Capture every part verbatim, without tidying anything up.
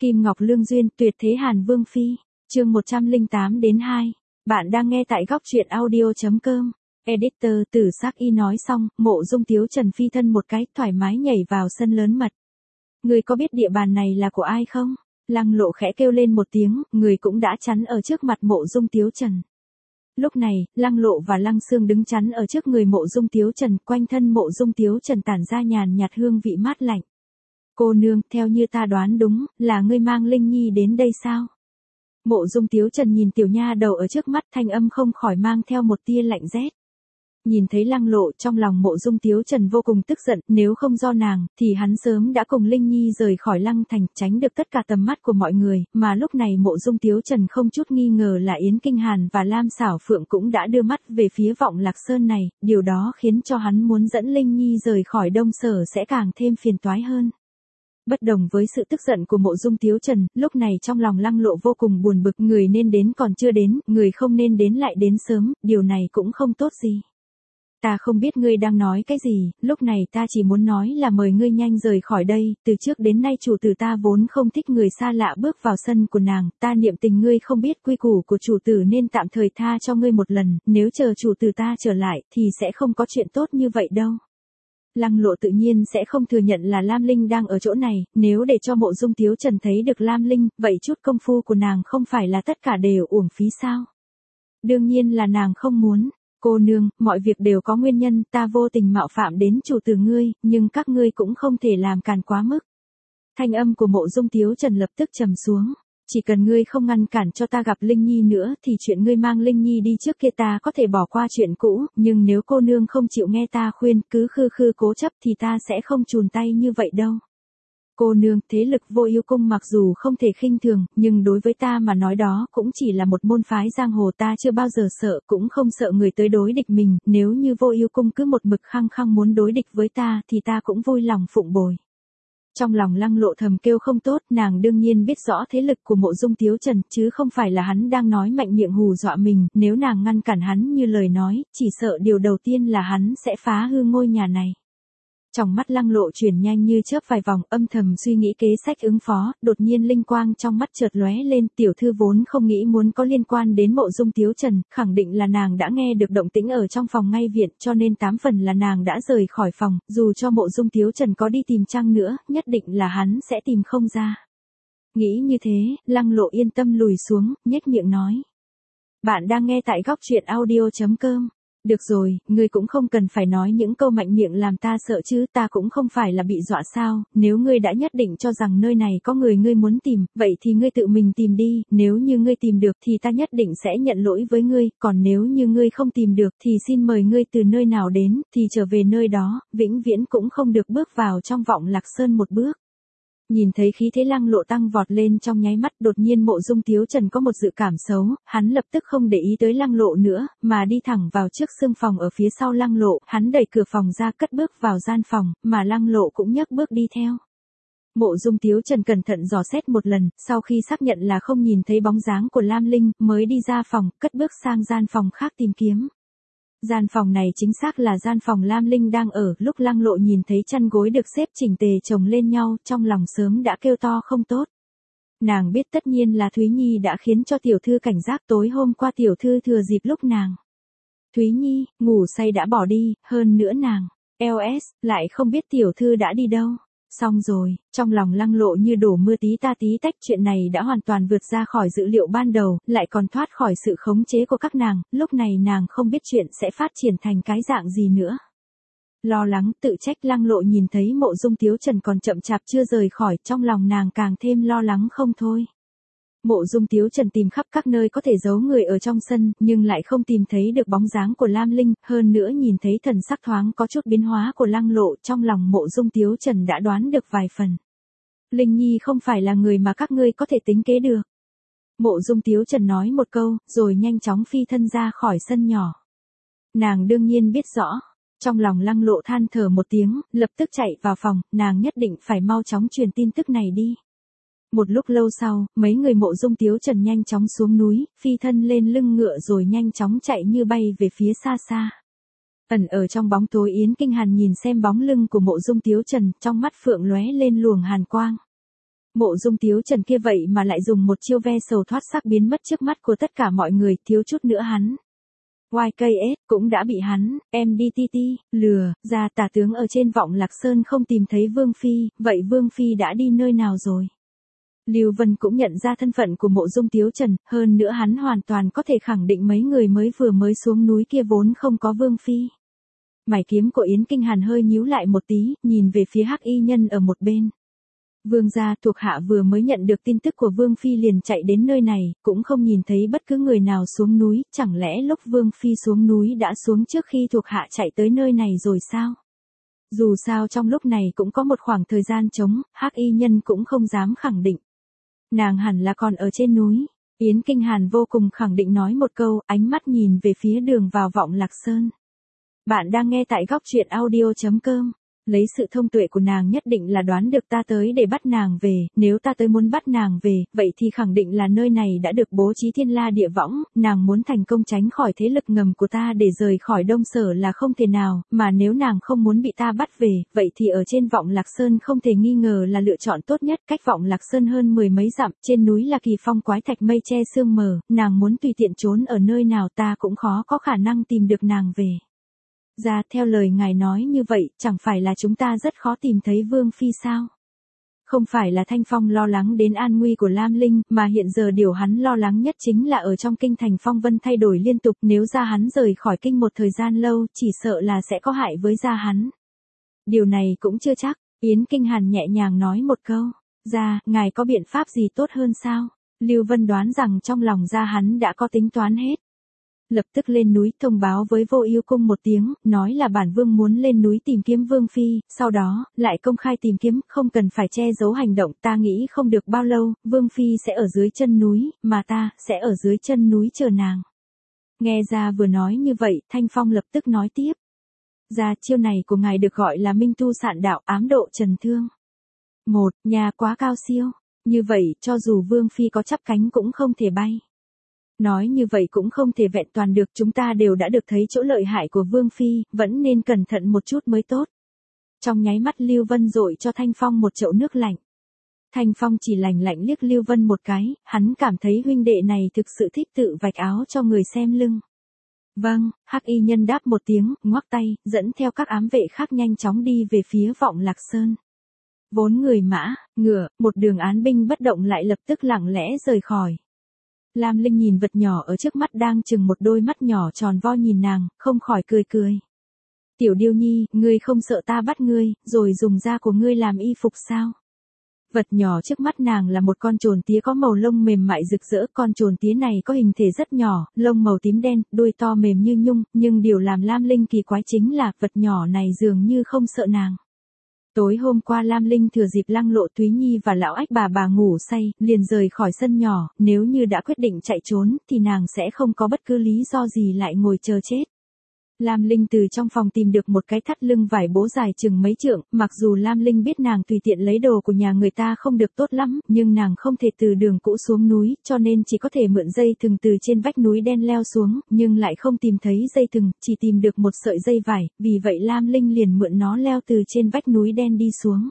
Kim Ngọc Lương Duyên, Tuyệt Thế Hàn Vương Phi, chương một trăm lẻ tám đến hai. Bạn đang nghe tại góc truyện audio.com. Editor Tử Sắc Y nói xong, Mộ Dung Tiếu Trần phi thân một cái, thoải mái nhảy vào sân lớn mật. Người có biết địa bàn này là của ai không? Lăng Lộ khẽ kêu lên một tiếng, người cũng đã chắn ở trước mặt Mộ Dung Tiếu Trần. Lúc này, Lăng Lộ và Lăng Xương đứng chắn ở trước người Mộ Dung Tiếu Trần, quanh thân Mộ Dung Tiếu Trần tản ra nhàn nhạt hương vị mát lạnh. Cô nương, theo như ta đoán đúng, là ngươi mang Linh Nhi đến đây sao? Mộ Dung Tiếu Trần nhìn tiểu nha đầu ở trước mắt, thanh âm không khỏi mang theo một tia lạnh rét. Nhìn thấy Lăng Lộ, trong lòng Mộ Dung Tiếu Trần vô cùng tức giận, nếu không do nàng, thì hắn sớm đã cùng Linh Nhi rời khỏi Lăng Thành, tránh được tất cả tầm mắt của mọi người, mà lúc này Mộ Dung Tiếu Trần không chút nghi ngờ là Yến Kinh Hàn và Lam Xảo Phượng cũng đã đưa mắt về phía Vọng Lạc Sơn này, điều đó khiến cho hắn muốn dẫn Linh Nhi rời khỏi Đông Sở sẽ càng thêm phiền toái hơn. Bất đồng với sự tức giận của Mộ Dung Tiếu Trần, lúc này trong lòng Lăng Lộ vô cùng buồn bực, người nên đến còn chưa đến, người không nên đến lại đến sớm, điều này cũng không tốt gì. Ta không biết ngươi đang nói cái gì, lúc này ta chỉ muốn nói là mời ngươi nhanh rời khỏi đây, từ trước đến nay chủ tử ta vốn không thích người xa lạ bước vào sân của nàng, ta niệm tình ngươi không biết quy củ của chủ tử nên tạm thời tha cho ngươi một lần, nếu chờ chủ tử ta trở lại thì sẽ không có chuyện tốt như vậy đâu. Lăng Lộ tự nhiên sẽ không thừa nhận là Lam Linh đang ở chỗ này, nếu để cho Mộ Dung Tiếu Trần thấy được Lam Linh, vậy chút công phu của nàng không phải là tất cả đều uổng phí sao? Đương nhiên là nàng không muốn. Cô nương, mọi việc đều có nguyên nhân, ta vô tình mạo phạm đến chủ tử ngươi, nhưng các ngươi cũng không thể làm càn quá mức. Thanh âm của Mộ Dung Tiếu Trần lập tức trầm xuống. Chỉ cần ngươi không ngăn cản cho ta gặp Linh Nhi nữa thì chuyện ngươi mang Linh Nhi đi trước kia ta có thể bỏ qua chuyện cũ, nhưng nếu cô nương không chịu nghe ta khuyên, cứ khư khư cố chấp thì ta sẽ không chùn tay như vậy đâu. Cô nương, thế lực Vô Ưu Cung mặc dù không thể khinh thường, nhưng đối với ta mà nói đó cũng chỉ là một môn phái giang hồ, ta chưa bao giờ sợ, cũng không sợ người tới đối địch mình, nếu như Vô Ưu Cung cứ một mực khăng khăng muốn đối địch với ta thì ta cũng vui lòng phụng bồi. Trong lòng Lăng Lộ thầm kêu không tốt, nàng đương nhiên biết rõ thế lực của Mộ Dung Tiếu Trần, chứ không phải là hắn đang nói mạnh miệng hù dọa mình, nếu nàng ngăn cản hắn như lời nói, chỉ sợ điều đầu tiên là hắn sẽ phá hư ngôi nhà này. Trong mắt Lăng Lộ chuyển nhanh như chớp vài vòng, âm thầm suy nghĩ kế sách ứng phó, đột nhiên linh quang trong mắt chợt lóe lên, tiểu thư vốn không nghĩ muốn có liên quan đến Mộ Dung Tiếu Trần, khẳng định là nàng đã nghe được động tĩnh ở trong phòng ngay viện, cho nên tám phần là nàng đã rời khỏi phòng, dù cho Mộ Dung Tiếu Trần có đi tìm chăng nữa, nhất định là hắn sẽ tìm không ra. Nghĩ như thế, Lăng Lộ yên tâm lùi xuống, nhếch miệng nói. Bạn đang nghe tại góc truyện audio.com. Được rồi, ngươi cũng không cần phải nói những câu mạnh miệng làm ta sợ chứ, ta cũng không phải là bị dọa sao, nếu ngươi đã nhất định cho rằng nơi này có người ngươi muốn tìm, vậy thì ngươi tự mình tìm đi, nếu như ngươi tìm được thì ta nhất định sẽ nhận lỗi với ngươi, còn nếu như ngươi không tìm được thì xin mời ngươi từ nơi nào đến, thì trở về nơi đó, vĩnh viễn cũng không được bước vào trong Vọng Lạc Sơn một bước. Nhìn thấy khí thế Lăng Lộ tăng vọt lên trong nháy mắt, đột nhiên Mộ Dung Tiếu Trần có một dự cảm xấu, hắn lập tức không để ý tới Lăng Lộ nữa, mà đi thẳng vào trước sương phòng ở phía sau Lăng Lộ, hắn đẩy cửa phòng ra cất bước vào gian phòng, mà Lăng Lộ cũng nhấc bước đi theo. Mộ Dung Tiếu Trần cẩn thận dò xét một lần, sau khi xác nhận là không nhìn thấy bóng dáng của Lam Linh, mới đi ra phòng, cất bước sang gian phòng khác tìm kiếm. Gian phòng này chính xác là gian phòng Lam Linh đang ở, lúc Lăng Lộ nhìn thấy chăn gối được xếp chỉnh tề chồng lên nhau, trong lòng sớm đã kêu to không tốt. Nàng biết tất nhiên là Thúy Nhi đã khiến cho tiểu thư cảnh giác, tối hôm qua tiểu thư thừa dịp lúc nàng Thúy Nhi ngủ say đã bỏ đi, hơn nữa nàng lờ ét lại không biết tiểu thư đã đi đâu. Xong rồi, trong lòng Lăng Lộ như đổ mưa tí ta tí tách, chuyện này đã hoàn toàn vượt ra khỏi dữ liệu ban đầu, lại còn thoát khỏi sự khống chế của các nàng, lúc này nàng không biết chuyện sẽ phát triển thành cái dạng gì nữa. Lo lắng, tự trách, Lăng Lộ nhìn thấy Mộ Dung Tiếu Trần còn chậm chạp chưa rời khỏi, trong lòng nàng càng thêm lo lắng không thôi. Mộ Dung Tiếu Trần tìm khắp các nơi có thể giấu người ở trong sân, nhưng lại không tìm thấy được bóng dáng của Lam Linh, hơn nữa nhìn thấy thần sắc thoáng có chút biến hóa của Lăng Lộ, trong lòng Mộ Dung Tiếu Trần đã đoán được vài phần. Linh Nhi không phải là người mà các ngươi có thể tính kế được. Mộ Dung Tiếu Trần nói một câu, rồi nhanh chóng phi thân ra khỏi sân nhỏ. Nàng đương nhiên biết rõ. Trong lòng Lăng Lộ than thở một tiếng, lập tức chạy vào phòng, nàng nhất định phải mau chóng truyền tin tức này đi. Một lúc lâu sau, mấy người Mộ Dung Tiếu Trần nhanh chóng xuống núi, phi thân lên lưng ngựa rồi nhanh chóng chạy như bay về phía xa xa. Ẩn ở trong bóng tối Yến Kinh Hàn nhìn xem bóng lưng của Mộ Dung Tiếu Trần, trong mắt phượng lóe lên luồng hàn quang. Mộ Dung Tiếu Trần kia vậy mà lại dùng một chiêu ve sầu thoát xác biến mất trước mắt của tất cả mọi người, thiếu chút nữa hắn. i ca ét cũng đã bị hắn, em đê tê tê, lừa, ra tả tướng ở trên Vọng Lạc Sơn không tìm thấy Vương Phi, vậy Vương Phi đã đi nơi nào rồi? Lưu Vân cũng nhận ra thân phận của Mộ Dung Tiếu Trần, hơn nữa hắn hoàn toàn có thể khẳng định mấy người mới vừa mới xuống núi kia vốn không có Vương Phi. Mày kiếm của Yến Kinh Hàn hơi nhíu lại một tí, nhìn về phía Hắc Y Nhân ở một bên. Vương gia thuộc hạ vừa mới nhận được tin tức của Vương Phi liền chạy đến nơi này, cũng không nhìn thấy bất cứ người nào xuống núi, chẳng lẽ lúc Vương Phi xuống núi đã xuống trước khi thuộc hạ chạy tới nơi này rồi sao? Dù sao trong lúc này cũng có một khoảng thời gian trống, Hắc Y Nhân cũng không dám khẳng định. Nàng hẳn là còn ở trên núi. Yến Kinh Hàn vô cùng khẳng định nói một câu, ánh mắt nhìn về phía đường vào Vọng Lạc Sơn. Bạn đang nghe tại góc truyện audio chấm com. Lấy sự thông tuệ của nàng nhất định là đoán được ta tới để bắt nàng về, nếu ta tới muốn bắt nàng về, vậy thì khẳng định là nơi này đã được bố trí thiên la địa võng, nàng muốn thành công tránh khỏi thế lực ngầm của ta để rời khỏi Đông Sở là không thể nào, mà nếu nàng không muốn bị ta bắt về, vậy thì ở trên Vọng Lạc Sơn không thể nghi ngờ là lựa chọn tốt nhất, cách Vọng Lạc Sơn hơn mười mấy dặm, trên núi là kỳ phong quái thạch mây che sương mờ, nàng muốn tùy tiện trốn ở nơi nào ta cũng khó có khả năng tìm được nàng về. Ra, theo lời ngài nói như vậy, chẳng phải là chúng ta rất khó tìm thấy Vương Phi sao? Không phải là Thanh Phong lo lắng đến an nguy của Lam Linh, mà hiện giờ điều hắn lo lắng nhất chính là ở trong kinh thành phong vân thay đổi liên tục, nếu ra hắn rời khỏi kinh một thời gian lâu, chỉ sợ là sẽ có hại với gia hắn. Điều này cũng chưa chắc, Yến Kinh Hàn nhẹ nhàng nói một câu, ra, ngài có biện pháp gì tốt hơn sao? Lưu Vân đoán rằng trong lòng gia hắn đã có tính toán hết. Lập tức lên núi thông báo với Vô Ưu Cung một tiếng, nói là bản vương muốn lên núi tìm kiếm Vương Phi, sau đó, lại công khai tìm kiếm, không cần phải che giấu hành động, ta nghĩ không được bao lâu, Vương Phi sẽ ở dưới chân núi, mà ta, sẽ ở dưới chân núi chờ nàng. Nghe ra vừa nói như vậy, Thanh Phong lập tức nói tiếp. Ra, chiêu này của ngài được gọi là minh tu sạn đạo, ám độ trần thương. Một, nhà quá cao siêu, như vậy, cho dù Vương Phi có chắp cánh cũng không thể bay. Nói như vậy cũng không thể vẹn toàn được, chúng ta đều đã được thấy chỗ lợi hại của Vương Phi, vẫn nên cẩn thận một chút mới tốt. Trong nháy mắt Lưu Vân dội cho Thanh Phong một chậu nước lạnh. Thanh Phong chỉ lạnh lạnh liếc Lưu Vân một cái, hắn cảm thấy huynh đệ này thực sự thích tự vạch áo cho người xem lưng. Vâng, Hắc Y Nhân đáp một tiếng, ngoắc tay, dẫn theo các ám vệ khác nhanh chóng đi về phía Vọng Lạc Sơn. Vốn người mã, ngựa, một đường án binh bất động lại lập tức lặng lẽ rời khỏi. Lam Linh nhìn vật nhỏ ở trước mắt đang chừng một đôi mắt nhỏ tròn vo nhìn nàng, không khỏi cười cười. Tiểu Điêu Nhi, ngươi không sợ ta bắt ngươi, rồi dùng da của ngươi làm y phục sao? Vật nhỏ trước mắt nàng là một con trồn tía có màu lông mềm mại rực rỡ, con trồn tía này có hình thể rất nhỏ, lông màu tím đen, đuôi to mềm như nhung, nhưng điều làm Lam Linh kỳ quái chính là vật nhỏ này dường như không sợ nàng. Tối hôm qua Lam Linh thừa dịp Lăng Lộ Túy Nhi và lão ách bà bà ngủ say, liền rời khỏi sân nhỏ, nếu như đã quyết định chạy trốn, thì nàng sẽ không có bất cứ lý do gì lại ngồi chờ chết. Lam Linh từ trong phòng tìm được một cái thắt lưng vải bố dài chừng mấy trượng, mặc dù Lam Linh biết nàng tùy tiện lấy đồ của nhà người ta không được tốt lắm, nhưng nàng không thể từ đường cũ xuống núi, cho nên chỉ có thể mượn dây thừng từ trên vách núi đen leo xuống, nhưng lại không tìm thấy dây thừng, chỉ tìm được một sợi dây vải, vì vậy Lam Linh liền mượn nó leo từ trên vách núi đen đi xuống.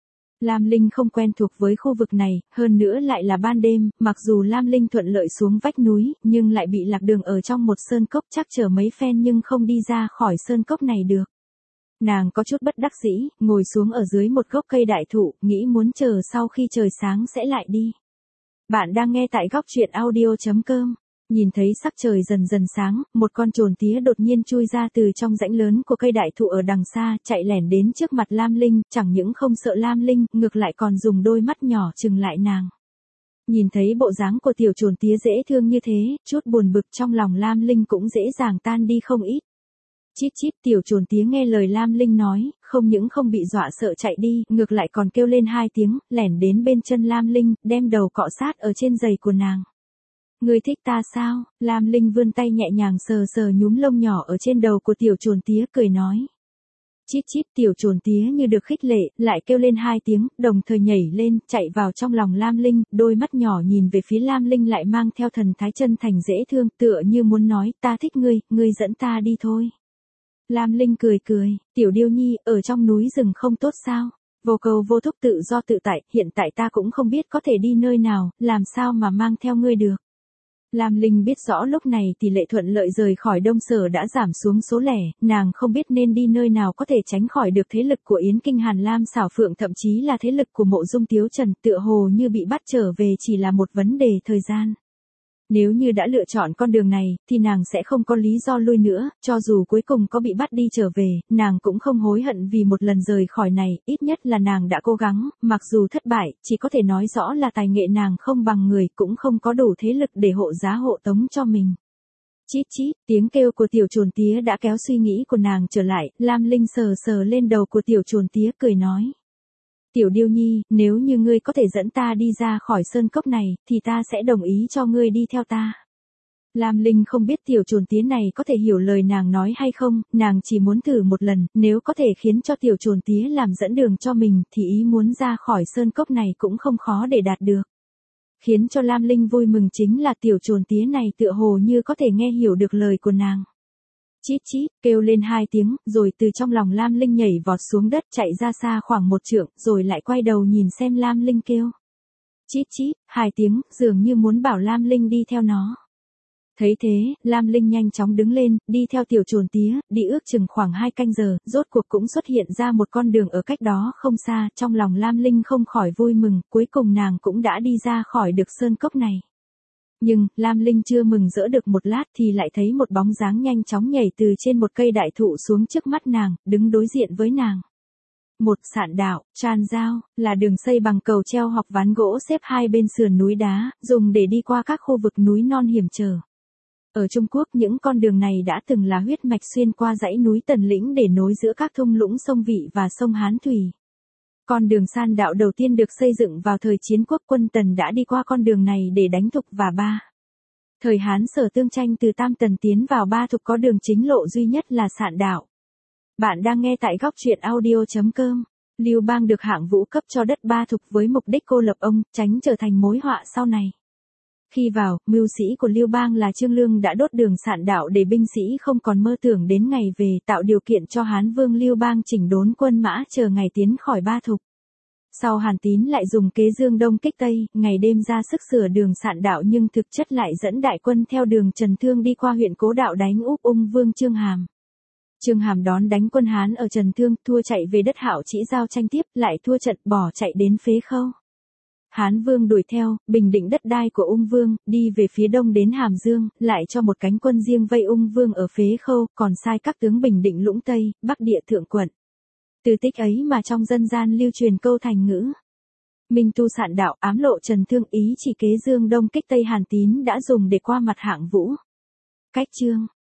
Lam Linh không quen thuộc với khu vực này, hơn nữa lại là ban đêm, mặc dù Lam Linh thuận lợi xuống vách núi, nhưng lại bị lạc đường ở trong một sơn cốc, chắc chở mấy phen nhưng không đi ra khỏi sơn cốc này được. Nàng có chút bất đắc dĩ, ngồi xuống ở dưới một gốc cây đại thụ, nghĩ muốn chờ sau khi trời sáng sẽ lại đi. Bạn đang nghe tại góc truyện audio chấm com. Nhìn thấy sắc trời dần dần sáng, một con trồn tía đột nhiên chui ra từ trong rãnh lớn của cây đại thụ ở đằng xa, chạy lẻn đến trước mặt Lam Linh, chẳng những không sợ Lam Linh, ngược lại còn dùng đôi mắt nhỏ trừng lại nàng. Nhìn thấy bộ dáng của tiểu trồn tía dễ thương như thế, chút buồn bực trong lòng Lam Linh cũng dễ dàng tan đi không ít. Chít chít, tiểu trồn tía nghe lời Lam Linh nói, không những không bị dọa sợ chạy đi, ngược lại còn kêu lên hai tiếng, lẻn đến bên chân Lam Linh, đem đầu cọ sát ở trên giày của nàng. Ngươi thích ta sao? Lam Linh vươn tay nhẹ nhàng sờ sờ nhúm lông nhỏ ở trên đầu của tiểu trồn tía cười nói. Chít chít, tiểu trồn tía như được khích lệ, lại kêu lên hai tiếng, đồng thời nhảy lên, chạy vào trong lòng Lam Linh, đôi mắt nhỏ nhìn về phía Lam Linh lại mang theo thần thái chân thành dễ thương, tựa như muốn nói, ta thích ngươi, ngươi dẫn ta đi thôi. Lam Linh cười cười, tiểu Điêu Nhi, ở trong núi rừng không tốt sao? Vô cầu vô thúc tự do tự tại, hiện tại ta cũng không biết có thể đi nơi nào, làm sao mà mang theo ngươi được. Lam Linh biết rõ lúc này tỷ lệ thuận lợi rời khỏi Đông Sở đã giảm xuống số lẻ, nàng không biết nên đi nơi nào có thể tránh khỏi được thế lực của Yến Kinh Hàn Lam xảo phượng, thậm chí là thế lực của Mộ Dung Tiếu Trần, tựa hồ như bị bắt trở về chỉ là một vấn đề thời gian. Nếu như đã lựa chọn con đường này, thì nàng sẽ không có lý do lui nữa, cho dù cuối cùng có bị bắt đi trở về, nàng cũng không hối hận vì một lần rời khỏi này, ít nhất là nàng đã cố gắng, mặc dù thất bại, chỉ có thể nói rõ là tài nghệ nàng không bằng người, cũng không có đủ thế lực để hộ giá hộ tống cho mình. Chít chít, tiếng kêu của tiểu chuồn tía đã kéo suy nghĩ của nàng trở lại, Lam Linh sờ sờ lên đầu của tiểu chuồn tía cười nói. Tiểu Điêu Nhi, nếu như ngươi có thể dẫn ta đi ra khỏi sơn cốc này, thì ta sẽ đồng ý cho ngươi đi theo ta. Lam Linh không biết tiểu chuồn tía này có thể hiểu lời nàng nói hay không, nàng chỉ muốn thử một lần, nếu có thể khiến cho tiểu chuồn tía làm dẫn đường cho mình, thì ý muốn ra khỏi sơn cốc này cũng không khó để đạt được. Khiến cho Lam Linh vui mừng chính là tiểu chuồn tía này tựa hồ như có thể nghe hiểu được lời của nàng. Chít chít, kêu lên hai tiếng, rồi từ trong lòng Lam Linh nhảy vọt xuống đất chạy ra xa khoảng một trượng, rồi lại quay đầu nhìn xem Lam Linh kêu. Chít chít, hai tiếng, dường như muốn bảo Lam Linh đi theo nó. Thấy thế, Lam Linh nhanh chóng đứng lên, đi theo tiểu chuồn tía, đi ước chừng khoảng hai canh giờ, rốt cuộc cũng xuất hiện ra một con đường ở cách đó không xa, trong lòng Lam Linh không khỏi vui mừng, cuối cùng nàng cũng đã đi ra khỏi được sơn cốc này. Nhưng, Lam Linh chưa mừng rỡ được một lát thì lại thấy một bóng dáng nhanh chóng nhảy từ trên một cây đại thụ xuống trước mắt nàng, đứng đối diện với nàng. Một sạn đạo, tràn giao, là đường xây bằng cầu treo hoặc ván gỗ xếp hai bên sườn núi đá, dùng để đi qua các khu vực núi non hiểm trở. Ở Trung Quốc những con đường này đã từng là huyết mạch xuyên qua dãy núi Tần Lĩnh để nối giữa các thung lũng sông Vị và sông Hán Thủy. Con đường san đạo đầu tiên được xây dựng vào thời chiến quốc, quân Tần đã đi qua con đường này để đánh Thục và Ba. Thời Hán Sở tương tranh từ Tam Tần tiến vào Ba Thục có đường chính lộ duy nhất là sạn đạo. Bạn đang nghe tại góc truyện audio chấm com. Lưu Bang được Hạng Vũ cấp cho đất Ba Thục với mục đích cô lập ông, tránh trở thành mối họa sau này. Khi vào, mưu sĩ của Lưu Bang là Trương Lương đã đốt đường sạn đạo để binh sĩ không còn mơ tưởng đến ngày về, tạo điều kiện cho Hán Vương Lưu Bang chỉnh đốn quân mã chờ ngày tiến khỏi Ba Thục. Sau Hàn Tín lại dùng kế dương đông kích tây, ngày đêm ra sức sửa đường sạn đạo nhưng thực chất lại dẫn đại quân theo đường Trần Thương đi qua huyện Cố Đạo đánh úp ung vương Chương Hàm. Chương Hàm đón đánh quân Hán ở Trần Thương, thua chạy về đất Hạo Chỉ giao tranh tiếp, lại thua trận bỏ chạy đến Phế Khâu. Hán Vương đuổi theo, bình định đất đai của ung vương, đi về phía đông đến Hàm Dương, lại cho một cánh quân riêng vây ung vương ở Phế Khâu, còn sai các tướng bình định Lũng Tây, Bắc địa thượng quận. Từ tích ấy mà trong dân gian lưu truyền câu thành ngữ. Minh tu sạn đạo, ám lộ Trần Thương, ý chỉ kế dương đông kích tây Hàn Tín đã dùng để qua mặt Hạng Vũ. Cách chương,